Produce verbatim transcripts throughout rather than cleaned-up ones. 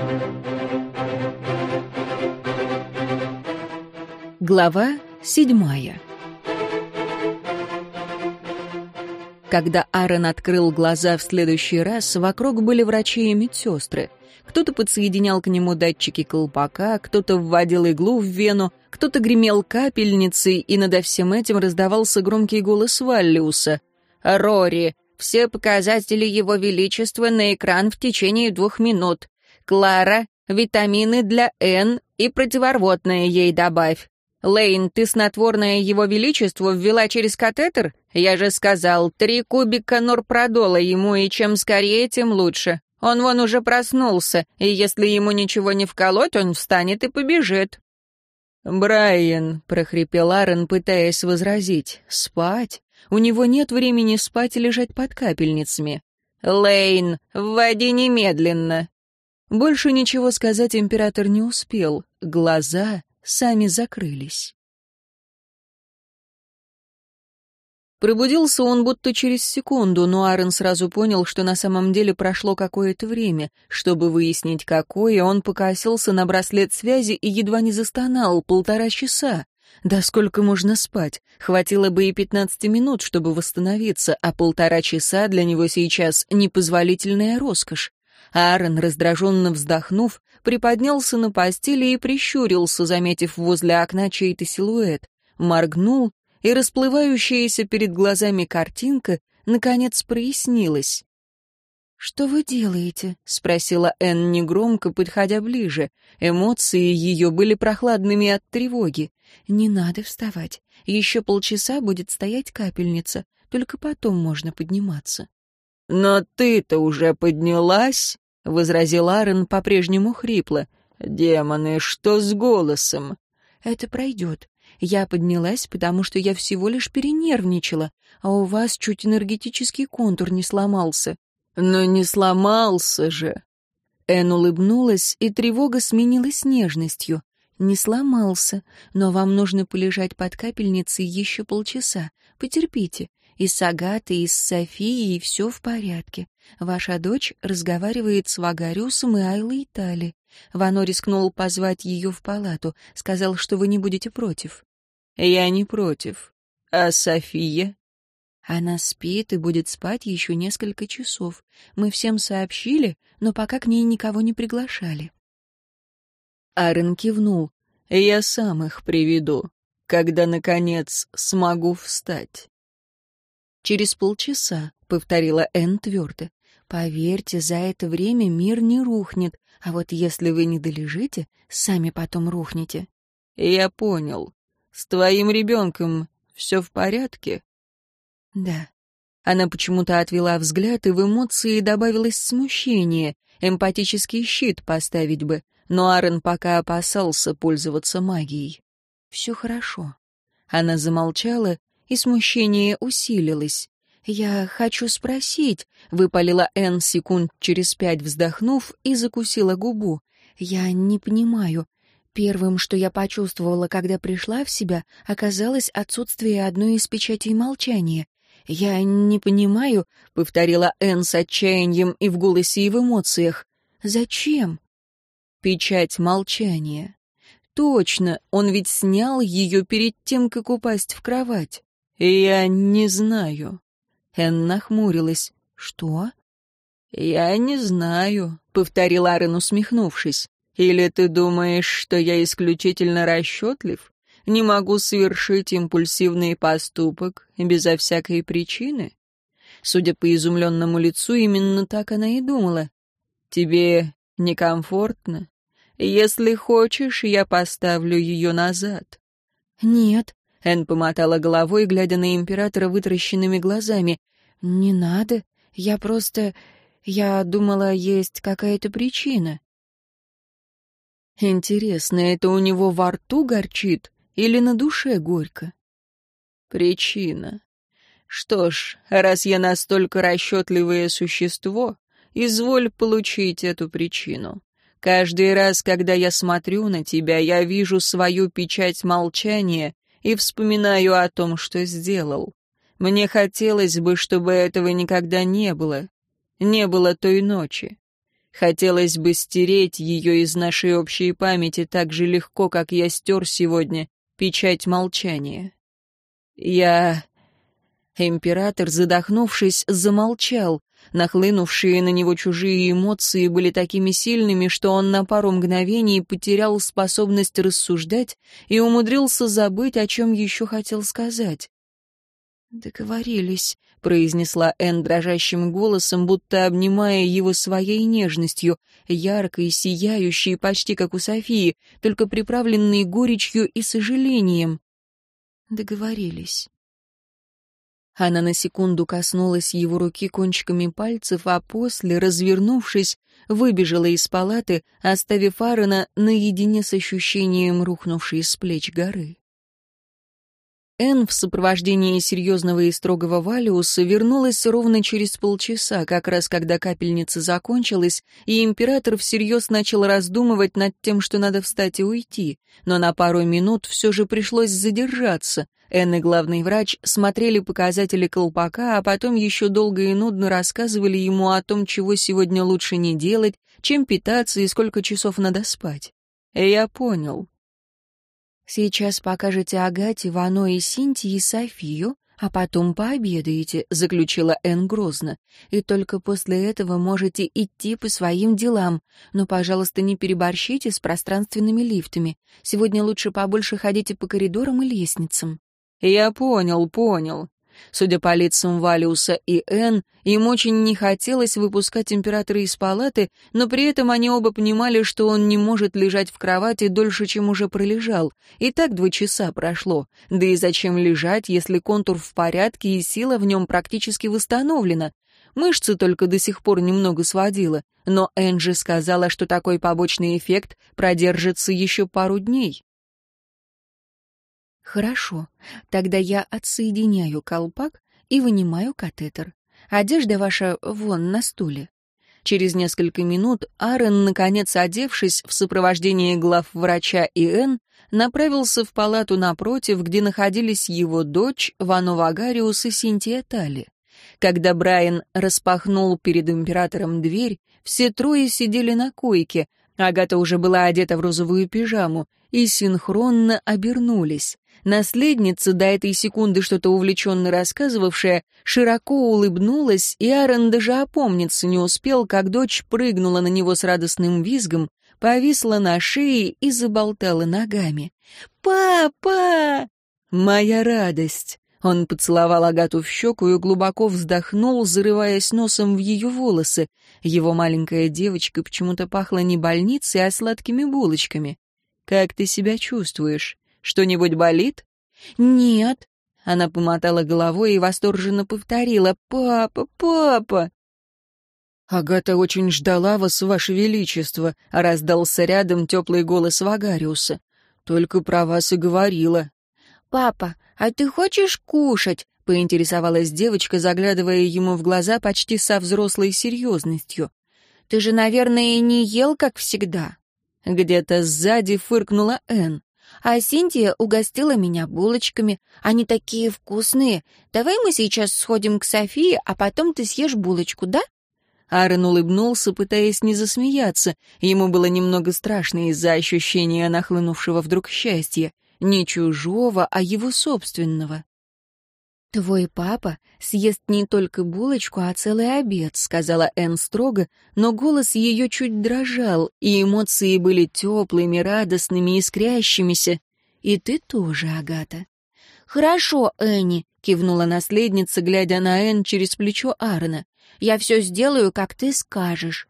Глава седьмая. Когда Аарон открыл глаза в следующий раз, вокруг были врачи и медсестры. Кто-то подсоединял к нему датчики колпака, кто-то вводил иглу в вену, кто-то гремел капельницей, и над всем этим раздавался громкий голос Валлиуса. «Рори, все показатели Его Величества на экран в течение двух минут. Клара, витамины для Энн и противорвотное ей добавь. Лейн, ты снотворное Его Величеству ввела через катетер? Я же сказал, три кубика норпродола ему, и чем скорее, тем лучше. Он вон уже проснулся, и если ему ничего не вколоть, он встанет и побежит». «Брайан», — прохрипел Аарон, пытаясь возразить, — «спать? У него нет времени спать и лежать под капельницами». «Лейн, вводи немедленно». Больше ничего сказать император не успел. Глаза сами закрылись. Пробудился он будто через секунду, но Аарон сразу понял, что на самом деле прошло какое-то время. Чтобы выяснить, какое, он покосился на браслет связи и едва не застонал. Полтора часа. Да сколько можно спать? Хватило бы и пятнадцати минут, чтобы восстановиться, а полтора часа для него сейчас непозволительная роскошь. Аарон, раздраженно вздохнув, приподнялся на постели и прищурился, заметив возле окна чей-то силуэт. Моргнул, и расплывающаяся перед глазами картинка наконец прояснилась. «Что вы делаете?» — спросила Энн негромко, подходя ближе. Эмоции ее были прохладными от тревоги. «Не надо вставать. Еще полчаса будет стоять капельница. Только потом можно подниматься». «Но ты-то уже поднялась?» — возразил Аарон по-прежнему хрипло. «Демоны, что с голосом?» «Это пройдет. Я поднялась, потому что я всего лишь перенервничала, а у вас чуть энергетический контур не сломался». «Но не сломался же!» Энн улыбнулась, и тревога сменилась нежностью. «Не сломался, но вам нужно полежать под капельницей еще полчаса. Потерпите. И с Агатой, и с Софией все в порядке. Ваша дочь разговаривает с Вагариусом и Айлой Тали. Вано рискнул позвать ее в палату, сказал, что вы не будете против». «Я не против. А София?» «Она спит и будет спать еще несколько часов. Мы всем сообщили, но пока к ней никого не приглашали». Аарон кивнул. «Я сам их приведу, когда, наконец, смогу встать». «Через полчаса», — повторила Энн твердо. «Поверьте, за это время мир не рухнет, а вот если вы не долежите, сами потом рухнете». «Я понял. С твоим ребенком все в порядке?» «Да». Она почему-то отвела взгляд, и в эмоции добавилось смущение. Эмпатический щит поставить бы, но Аарон пока опасался пользоваться магией. «Все хорошо». Она замолчала, и смущение усилилось. «Я хочу спросить», — выпалила Энн секунд через пять, вздохнув, и закусила губу. «Я не понимаю. Первым, что я почувствовала, когда пришла в себя, оказалось отсутствие одной из печатей молчания. «Я не понимаю», — повторила Энн с отчаянием и в голосе, и в эмоциях. «Зачем?» «Печать молчания. Точно, он ведь снял ее перед тем, как упасть в кровать». «Я не знаю». Энн нахмурилась. «Что?» «Я не знаю», — повторил Аарон, усмехнувшись. «Или ты думаешь, что я исключительно расчетлив? Не могу совершить импульсивный поступок безо всякой причины?» Судя по изумленному лицу, именно так она и думала. «Тебе некомфортно? Если хочешь, я поставлю ее назад». «Нет», — Энн помотала головой, глядя на императора вытаращенными глазами. «Не надо. Я просто... Я думала, есть какая-то причина». Интересно, это у него во рту горчит или на душе горько? Причина. Что ж, раз я настолько расчетливое существо, изволь получить эту причину. Каждый раз, когда я смотрю на тебя, я вижу свою печать молчания и вспоминаю о том, что сделал. Мне хотелось бы, чтобы этого никогда не было. Не было той ночи. Хотелось бы стереть ее из нашей общей памяти так же легко, как я стер сегодня печать молчания. Я... Император, задохнувшись, замолчал. Нахлынувшие на него чужие эмоции были такими сильными, что он на пару мгновений потерял способность рассуждать и умудрился забыть, о чем еще хотел сказать. «Договорились», — произнесла Энн дрожащим голосом, будто обнимая его своей нежностью, яркой, сияющей, почти как у Софии, только приправленной горечью и сожалением. «Договорились». Она на секунду коснулась его руки кончиками пальцев, а после, развернувшись, выбежала из палаты, оставив Аарона наедине с ощущением рухнувшей с плеч горы. Энн в сопровождении серьезного и строгого Валиуса вернулась ровно через полчаса, как раз когда капельница закончилась, и император всерьез начал раздумывать над тем, что надо встать и уйти, но на пару минут все же пришлось задержаться. Энн и главный врач смотрели показатели колпака, а потом еще долго и нудно рассказывали ему о том, чего сегодня лучше не делать, чем питаться и сколько часов надо спать. «Я понял». «Сейчас покажете Агате, Вано и Синтии Софию, а потом пообедаете», — заключила Энн грозно. «И только после этого можете идти по своим делам. Но, пожалуйста, не переборщите с пространственными лифтами. Сегодня лучше побольше ходите по коридорам и лестницам». «Я понял, понял». Судя по лицам Валиуса и Энн, им очень не хотелось выпускать императора из палаты, но при этом они оба понимали, что он не может лежать в кровати дольше, чем уже пролежал. И так два часа прошло. Да и зачем лежать, если контур в порядке и сила в нем практически восстановлена? Мышцы только до сих пор немного сводила. Но Энн же сказала, что такой побочный эффект продержится еще пару дней. «Хорошо, тогда я отсоединяю колпак и вынимаю катетер. Одежда ваша вон на стуле». Через несколько минут Аарон, наконец одевшись в сопровождении главврача и Энн, направился в палату напротив, где находились его дочь, Вано Вагариус и Синтия Тали. Когда Брайан распахнул перед императором дверь, все трое сидели на койке, Агата уже была одета в розовую пижаму, и синхронно обернулись. Наследница, до этой секунды что-то увлеченно рассказывавшая, широко улыбнулась, и Аарон даже опомниться не успел, как дочь прыгнула на него с радостным визгом, повисла на шее и заболтала ногами. «Папа!» «Моя радость!» Он поцеловал Агату в щеку и глубоко вздохнул, зарываясь носом в ее волосы. Его маленькая девочка почему-то пахла не больницей, а сладкими булочками. «Как ты себя чувствуешь? Что-нибудь болит?» «Нет». Она помотала головой и восторженно повторила: «Папа, папа!» «Агата очень ждала вас, ваше величество», — раздался рядом теплый голос Вагариуса. «Только про вас и говорила». «Папа, а ты хочешь кушать?» — поинтересовалась девочка, заглядывая ему в глаза почти со взрослой серьезностью. «Ты же, наверное, не ел, как всегда». Где-то сзади фыркнула Энн. «А Синтия угостила меня булочками. Они такие вкусные. Давай мы сейчас сходим к Софии, а потом ты съешь булочку, да?» Аарон улыбнулся, пытаясь не засмеяться. Ему было немного страшно из-за ощущения нахлынувшего вдруг счастья. Не чужого, а его собственного. «Твой папа съест не только булочку, а целый обед», — сказала Энн строго, но голос ее чуть дрожал, и эмоции были теплыми, радостными, искрящимися. «И ты тоже, Агата». «Хорошо, Энни», — кивнула наследница, глядя на Энн через плечо Аарона. «Я все сделаю, как ты скажешь».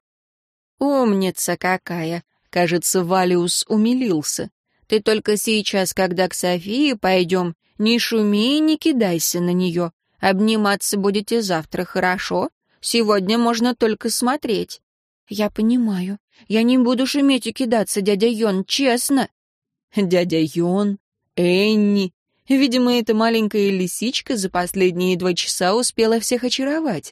«Умница какая!» — кажется, Валиус умилился. «Ты только сейчас, когда к Софии пойдем, не шуми и не кидайся на нее. Обниматься будете завтра, хорошо? Сегодня можно только смотреть». «Я понимаю. Я не буду шуметь и кидаться, дядя Йон, честно». Дядя Йон, Энни. Видимо, эта маленькая лисичка за последние два часа успела всех очаровать.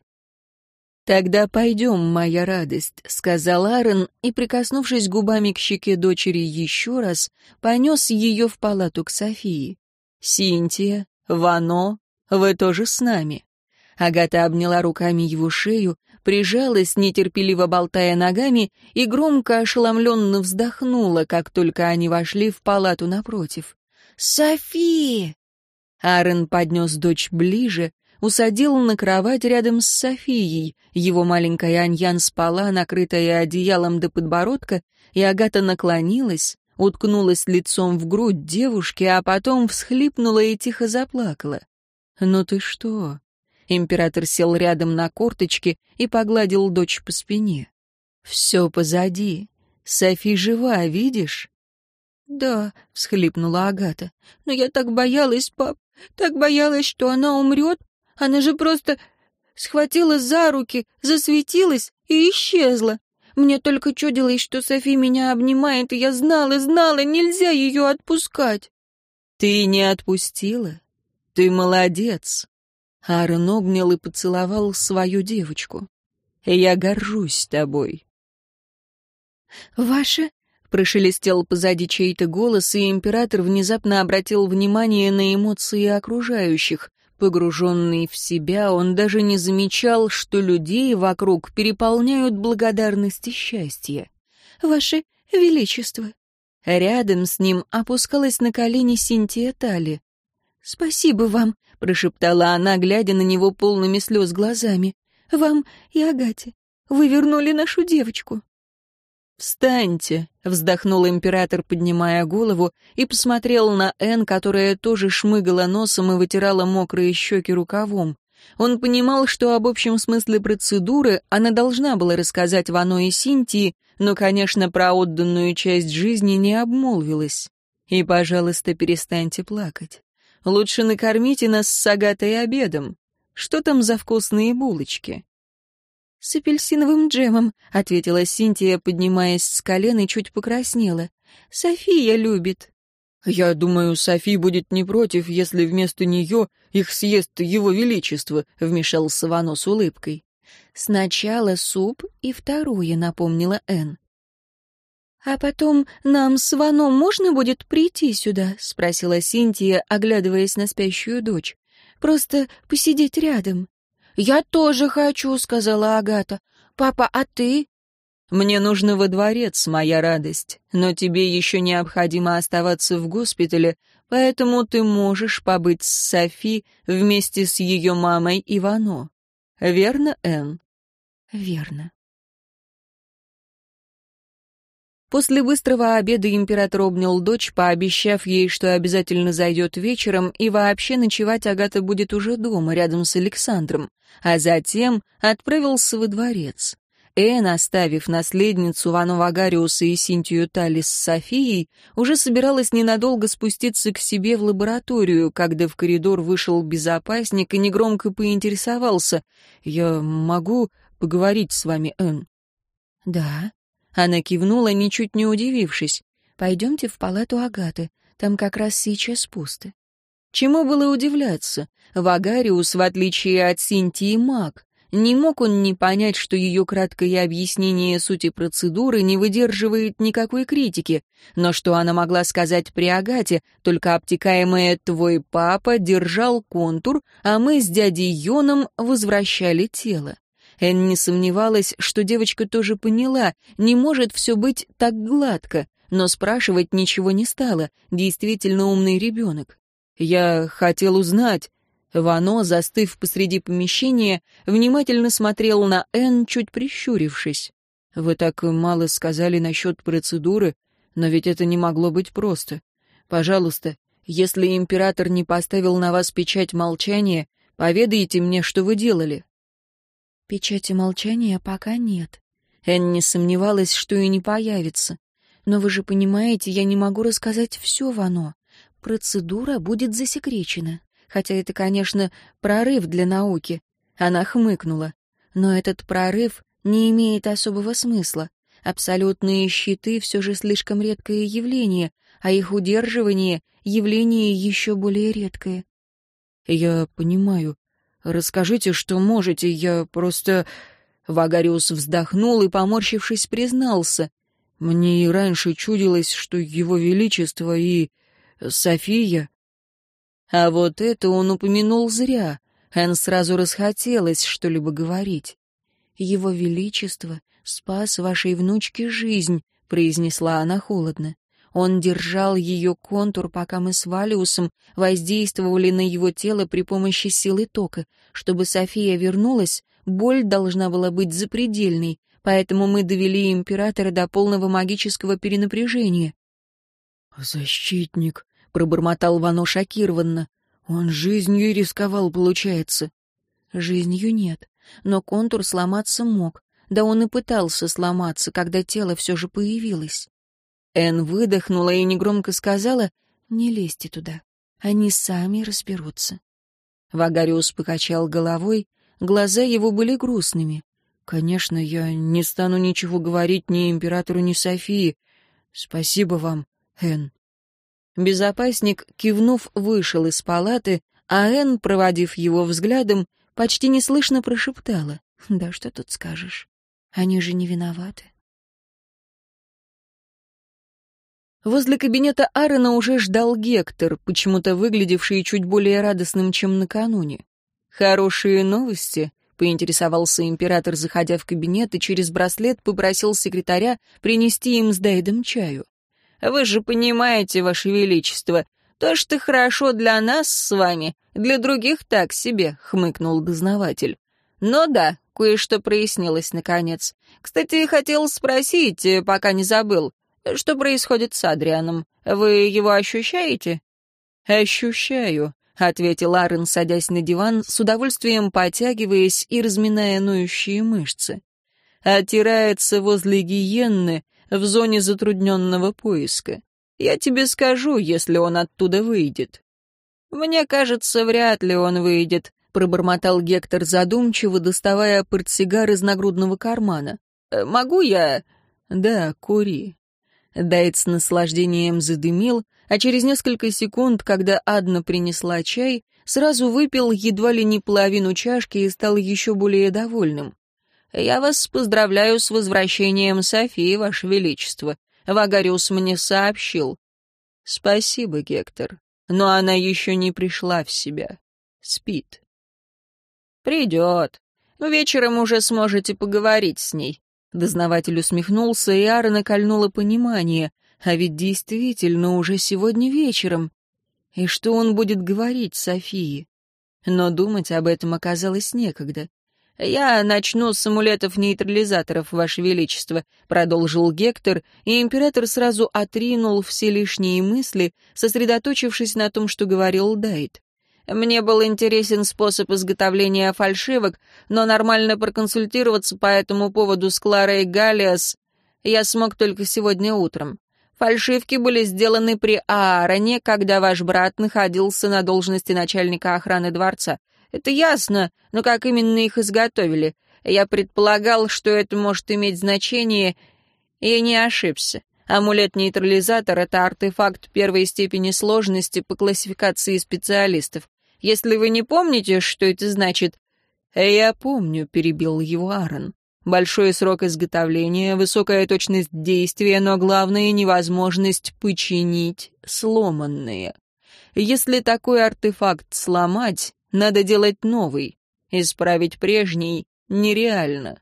«Тогда пойдем, моя радость», — сказал Аарон, и, прикоснувшись губами к щеке дочери еще раз, понес ее в палату к Софии. «Синтия, Вано, вы тоже с нами». Агата обняла руками его шею, прижалась, нетерпеливо болтая ногами, и громко ошеломленно вздохнула, как только они вошли в палату напротив. «Софи!» Аарон поднес дочь ближе, усадил на кровать рядом с Софией. Его маленькая Аньян спала, накрытая одеялом до подбородка, и Агата наклонилась, уткнулась лицом в грудь девушки, а потом всхлипнула и тихо заплакала. «Ну ты что?» Император сел рядом на корточки и погладил дочь по спине. «Все позади. Софи жива, видишь?» «Да», — всхлипнула Агата. «Но я так боялась, пап, так боялась, что она умрет. Она же просто схватила за руки, засветилась и исчезла. Мне только чудилось, что Софи меня обнимает, и я знала, знала, нельзя ее отпускать». «Ты не отпустила? Ты молодец». Аарон обнял и поцеловал свою девочку. «Я горжусь тобой». «Ваше...» — прошелестел позади чей-то голос, и император внезапно обратил внимание на эмоции окружающих. Погруженный в себя, он даже не замечал, что людей вокруг переполняют благодарность и счастье. «Ваше Величество!» Рядом с ним опускалась на колени Синтия Тали. «Спасибо вам», — прошептала она, глядя на него полными слез глазами. «Вам и Агате. Вы вернули нашу девочку». «Встаньте», — вздохнул император, поднимая голову, и посмотрел на Энн, которая тоже шмыгала носом и вытирала мокрые щеки рукавом. Он понимал, что об общем смысле процедуры она должна была рассказать Вано и Синтии, но, конечно, про отданную часть жизни не обмолвилась. «И, пожалуйста, перестаньте плакать. Лучше накормите нас с Агатой обедом. Что там за вкусные булочки?» «С апельсиновым джемом», — ответила Синтия, поднимаясь с колен и чуть покраснела. «София любит». «Я думаю, Софи будет не против, если вместо нее их съест его величество», — вмешался Вано с улыбкой. «Сначала суп и второе», — напомнила Энн. «А потом нам с Вано можно будет прийти сюда?» — спросила Синтия, оглядываясь на спящую дочь. «Просто посидеть рядом». «Я тоже хочу», — сказала Агата. «Папа, а ты?» «Мне нужно во дворец, моя радость, но тебе еще необходимо оставаться в госпитале, поэтому ты можешь побыть с Софи вместе с ее мамой Ивано. Верно, Энн?» «Верно». После быстрого обеда император обнял дочь, пообещав ей, что обязательно зайдет вечером, и вообще ночевать Агата будет уже дома, рядом с Александром, а затем отправился во дворец. Энн, оставив наследницу Вано Вагариуса и Синтию Тали с Софией, уже собиралась ненадолго спуститься к себе в лабораторию, когда в коридор вышел безопасник и негромко поинтересовался: «Я могу поговорить с вами, Энн?» «Да». Она кивнула, ничуть не удивившись. «Пойдемте в палату Агаты, там как раз сейчас пусто». Чему было удивляться? Вагариус, в отличие от Синтии, маг. Не мог он не понять, что ее краткое объяснение сути процедуры не выдерживает никакой критики, но что она могла сказать при Агате, только обтекаемое «твой папа» держал контур, а мы с дядей Йоном возвращали тело. Энн не сомневалась, что девочка тоже поняла, не может все быть так гладко, но спрашивать ничего не стала, действительно умный ребенок. «Я хотел узнать...» Вано, застыв посреди помещения, внимательно смотрел на Энн, чуть прищурившись. «Вы так мало сказали насчет процедуры, но ведь это не могло быть просто. Пожалуйста, если император не поставил на вас печать молчания, поведайте мне, что вы делали». «Печати молчания пока нет». Энн не сомневалась, что и не появится. «Но вы же понимаете, я не могу рассказать все, Вано. Процедура будет засекречена. Хотя это, конечно, прорыв для науки». Она хмыкнула. «Но этот прорыв не имеет особого смысла. Абсолютные щиты все же слишком редкое явление, а их удерживание — явление еще более редкое». «Я понимаю. Расскажите, что можете, я просто...» Вагариус вздохнул и, поморщившись, признался. «Мне и раньше чудилось, что его величество и... София...» А вот это он упомянул зря. Энн сразу расхотелось что-либо говорить. Его Величество спас вашей внучке жизнь», — произнесла она холодно. «Он держал ее контур, пока мы с Валиусом воздействовали на его тело при помощи силы тока. Чтобы София вернулась, боль должна была быть запредельной, поэтому мы довели императора до полного магического перенапряжения». «Защитник», — пробормотал Вано шокированно. «Он жизнью рисковал, получается». «Жизнью нет, но контур сломаться мог. Да он и пытался сломаться, когда тело все же появилось». Энн выдохнула и негромко сказала: «Не лезьте туда, они сами разберутся». Вагариус покачал головой, глаза его были грустными. «Конечно, я не стану ничего говорить ни императору, ни Софии. Спасибо вам, Энн». Безопасник, кивнув, вышел из палаты, а Энн, проводив его взглядом, почти неслышно прошептала: «Да что тут скажешь? Они же не виноваты». Возле кабинета Аарона уже ждал Гектор, почему-то выглядевший чуть более радостным, чем накануне. «Хорошие новости?» — поинтересовался император, заходя в кабинет, и через браслет попросил секретаря принести им с Дайдом чаю. «Вы же понимаете, Ваше Величество, то, что хорошо для нас с вами, для других так себе», — хмыкнул дознаватель. «Но да, кое-что прояснилось, наконец. Кстати, хотел спросить, пока не забыл, что происходит с Адрианом? Вы его ощущаете?» «Ощущаю», — ответил Аарон, садясь на диван, с удовольствием потягиваясь и разминая ноющие мышцы. «Отирается возле гиенны в зоне затрудненного поиска. Я тебе скажу, если он оттуда выйдет». «Мне кажется, вряд ли он выйдет», — пробормотал Гектор задумчиво, доставая портсигар из нагрудного кармана. «Могу я?» «Да, кури». Дайд с наслаждением задымил, а через несколько секунд, когда Адна принесла чай, сразу выпил едва ли не половину чашки и стал еще более довольным. «Я вас поздравляю с возвращением Софии, Ваше Величество. Вагариус мне сообщил». «Спасибо, Гектор, но она еще не пришла в себя. Спит». «Придет. Вечером уже сможете поговорить с ней». Дознаватель усмехнулся, и Аарона кольнуло понимание. А ведь действительно уже сегодня вечером. И что он будет говорить Софии? Но думать об этом оказалось некогда. «Я начну с амулетов-нейтрализаторов, Ваше Величество», — продолжил Гектор, и император сразу отринул все лишние мысли, сосредоточившись на том, что говорил Дайд. «Мне был интересен способ изготовления фальшивок, но нормально проконсультироваться по этому поводу с Кларой Галиас я смог только сегодня утром. Фальшивки были сделаны при Аароне, когда ваш брат находился на должности начальника охраны дворца. Это ясно, но как именно их изготовили? Я предполагал, что это может иметь значение, и не ошибся. Амулет-нейтрализатор — это артефакт первой степени сложности по классификации специалистов. Если вы не помните, что это значит...» «Я помню», — перебил его Аарон. «Большой срок изготовления, высокая точность действия, но главное — невозможность починить сломанные. Если такой артефакт сломать, надо делать новый. Исправить прежний нереально».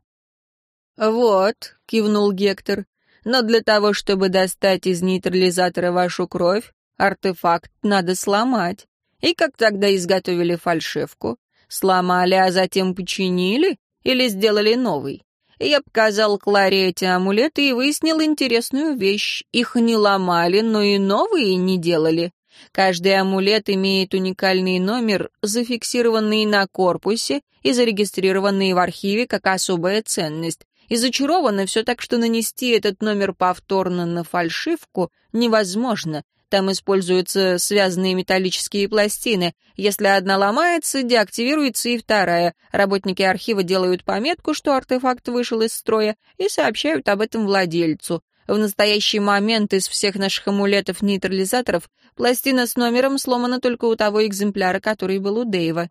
«Вот», — кивнул Гектор, — «но для того, чтобы достать из нейтрализатора вашу кровь, артефакт надо сломать. И как тогда изготовили фальшивку? Сломали, а затем починили? Или сделали новый? Я показал Кларе эти амулеты и выяснил интересную вещь. Их не ломали, но и новые не делали. Каждый амулет имеет уникальный номер, зафиксированный на корпусе и зарегистрированный в архиве как особая ценность. И зачаровано все так, что нанести этот номер повторно на фальшивку невозможно. Там используются связанные металлические пластины. Если одна ломается, деактивируется и вторая. Работники архива делают пометку, что артефакт вышел из строя, и сообщают об этом владельцу. В настоящий момент из всех наших амулетов-нейтрализаторов пластина с номером сломана только у того экземпляра, который был у Дэйва.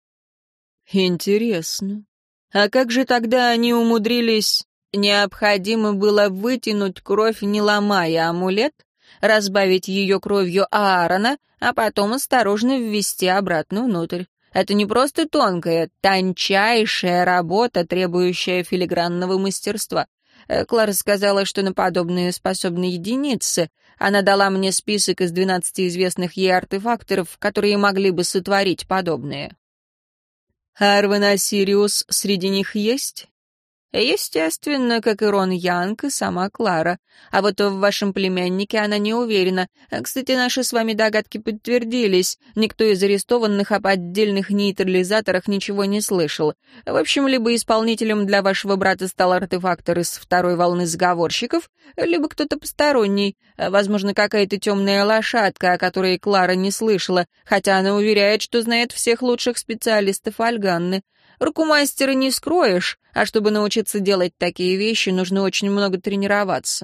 «Интересно. А как же тогда они умудрились...» «Необходимо было вытянуть кровь, не ломая амулет, разбавить ее кровью Аарона, а потом осторожно ввести обратно внутрь. Это не просто тонкая, тончайшая работа, требующая филигранного мастерства. Э, Клара сказала, что на подобные способны единицы. Она дала мне список из двенадцати известных ей артефакторов, которые могли бы сотворить подобные. Арвен Осириус среди них есть? Естественно, как и Рон Янг и сама Клара. А вот в вашем племяннике она не уверена. Кстати, наши с вами догадки подтвердились. Никто из арестованных об отдельных нейтрализаторах ничего не слышал. В общем, либо исполнителем для вашего брата стал артефактор из второй волны заговорщиков, либо кто-то посторонний. Возможно, какая-то темная лошадка, о которой Клара не слышала, хотя она уверяет, что знает всех лучших специалистов Альганны. Руку мастера не скроешь, а чтобы научиться делать такие вещи, нужно очень много тренироваться.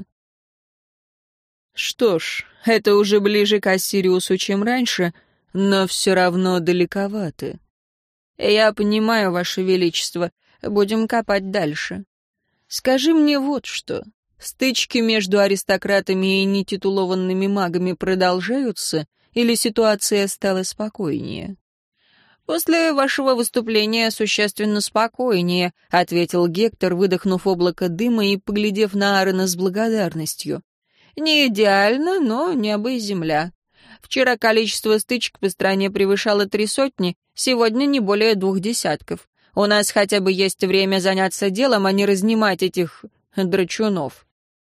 Что ж, это уже ближе к Осириусу, чем раньше, но все равно далековато. Я понимаю, Ваше Величество, будем копать дальше. Скажи мне вот что. Стычки между аристократами и нетитулованными магами продолжаются, или ситуация стала спокойнее? «После вашего выступления существенно спокойнее», — ответил Гектор, выдохнув облако дыма и поглядев на Аарона с благодарностью. «Не идеально, но небо и земля. Вчера количество стычек по стране превышало три сотни, сегодня не более двух десятков. У нас хотя бы есть время заняться делом, а не разнимать этих драчунов».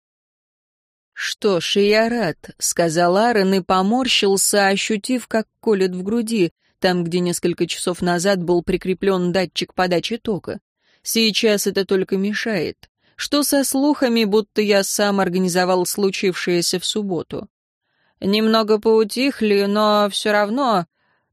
«Что ж, я рад», — сказал Аарон и поморщился, ощутив, как колет в груди, там, где несколько часов назад был прикреплен датчик подачи тока. Сейчас это только мешает. Что со слухами, будто я сам организовал случившееся в субботу? Немного поутихли, но все равно...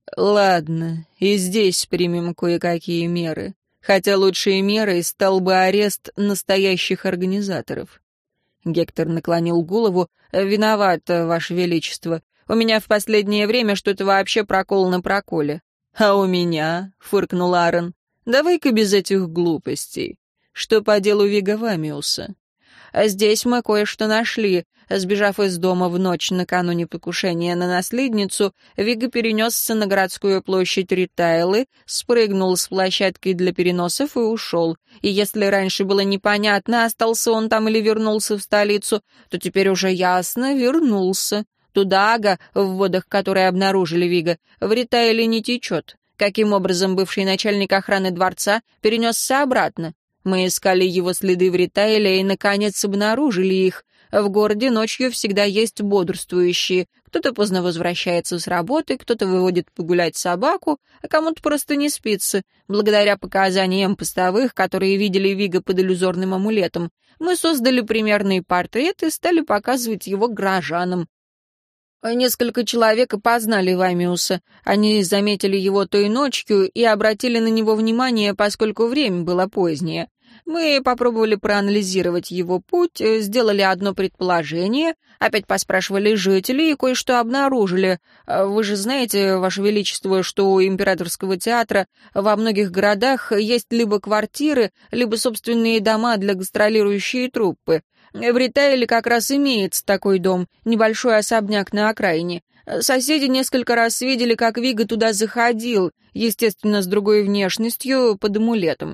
Ладно, и здесь примем кое-какие меры. Хотя лучшей мерой стал бы арест настоящих организаторов. Гектор наклонил голову. «Виноват, Ваше Величество. У меня в последнее время что-то вообще прокол на проколе». «А у меня?» — фыркнул Аарон. «Давай-ка без этих глупостей. Что по делу Вига Вамиуса?» «А здесь мы кое-что нашли. Сбежав из дома в ночь накануне покушения на наследницу, Вига перенесся на городскую площадь Ритайлы, спрыгнул с площадки для переносов и ушел. И если раньше было непонятно, остался он там или вернулся в столицу, то теперь уже ясно — вернулся. Туда Ага, в водах которые обнаружили Вига, в Ритайле не течет. Каким образом бывший начальник охраны дворца перенесся обратно? Мы искали его следы в Ритайле и, наконец, обнаружили их. В городе ночью всегда есть бодрствующие. Кто-то поздно возвращается с работы, кто-то выводит погулять собаку, а кому-то просто не спится. Благодаря показаниям постовых, которые видели Вига под иллюзорным амулетом, мы создали примерный портрет и стали показывать его горожанам. Несколько человек опознали Вамиуса. Они заметили его той ночью и обратили на него внимание, поскольку время было позднее. Мы попробовали проанализировать его путь, сделали одно предположение, опять поспрашивали жителей и кое-что обнаружили. Вы же знаете, Ваше Величество, что у Императорского театра во многих городах есть либо квартиры, либо собственные дома для гастролирующей труппы. В Ритайле как раз имеется такой дом, небольшой особняк на окраине. Соседи несколько раз видели, как Вига туда заходил, естественно, с другой внешностью, под амулетом.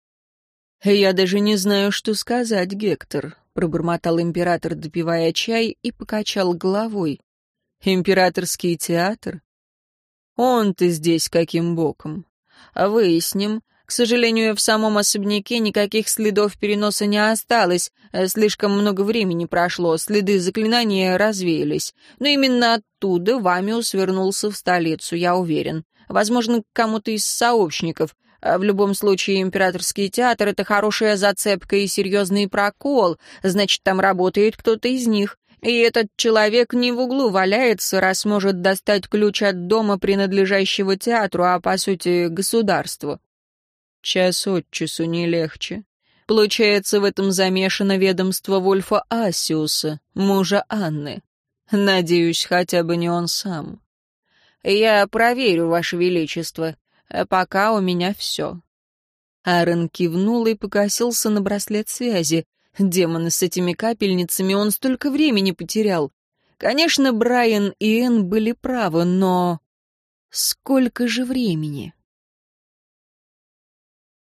«Я даже не знаю, что сказать, Гектор», — пробормотал император, допивая чай, и покачал головой. «Императорский театр? Он-то здесь каким боком? Выясним. К сожалению, в самом особняке никаких следов переноса не осталось, слишком много времени прошло, следы заклинания развеялись. Но именно оттуда Вамиус вернулся в столицу, я уверен. Возможно, к кому-то из сообщников. В любом случае, Императорский театр — это хорошая зацепка и серьезный прокол, значит, там работает кто-то из них. И этот человек не в углу валяется, раз может достать ключ от дома, принадлежащего театру, а, по сути, государству. Час от часу не легче. Получается, в этом замешано ведомство Вольфа Асиуса, мужа Анны. Надеюсь, хотя бы не он сам. Я проверю, Ваше Величество. Пока у меня все. Аарон кивнул и покосился на браслет связи. Демоны с этими капельницами, он столько времени потерял. Конечно, Брайан и Энн были правы, но... Сколько же времени?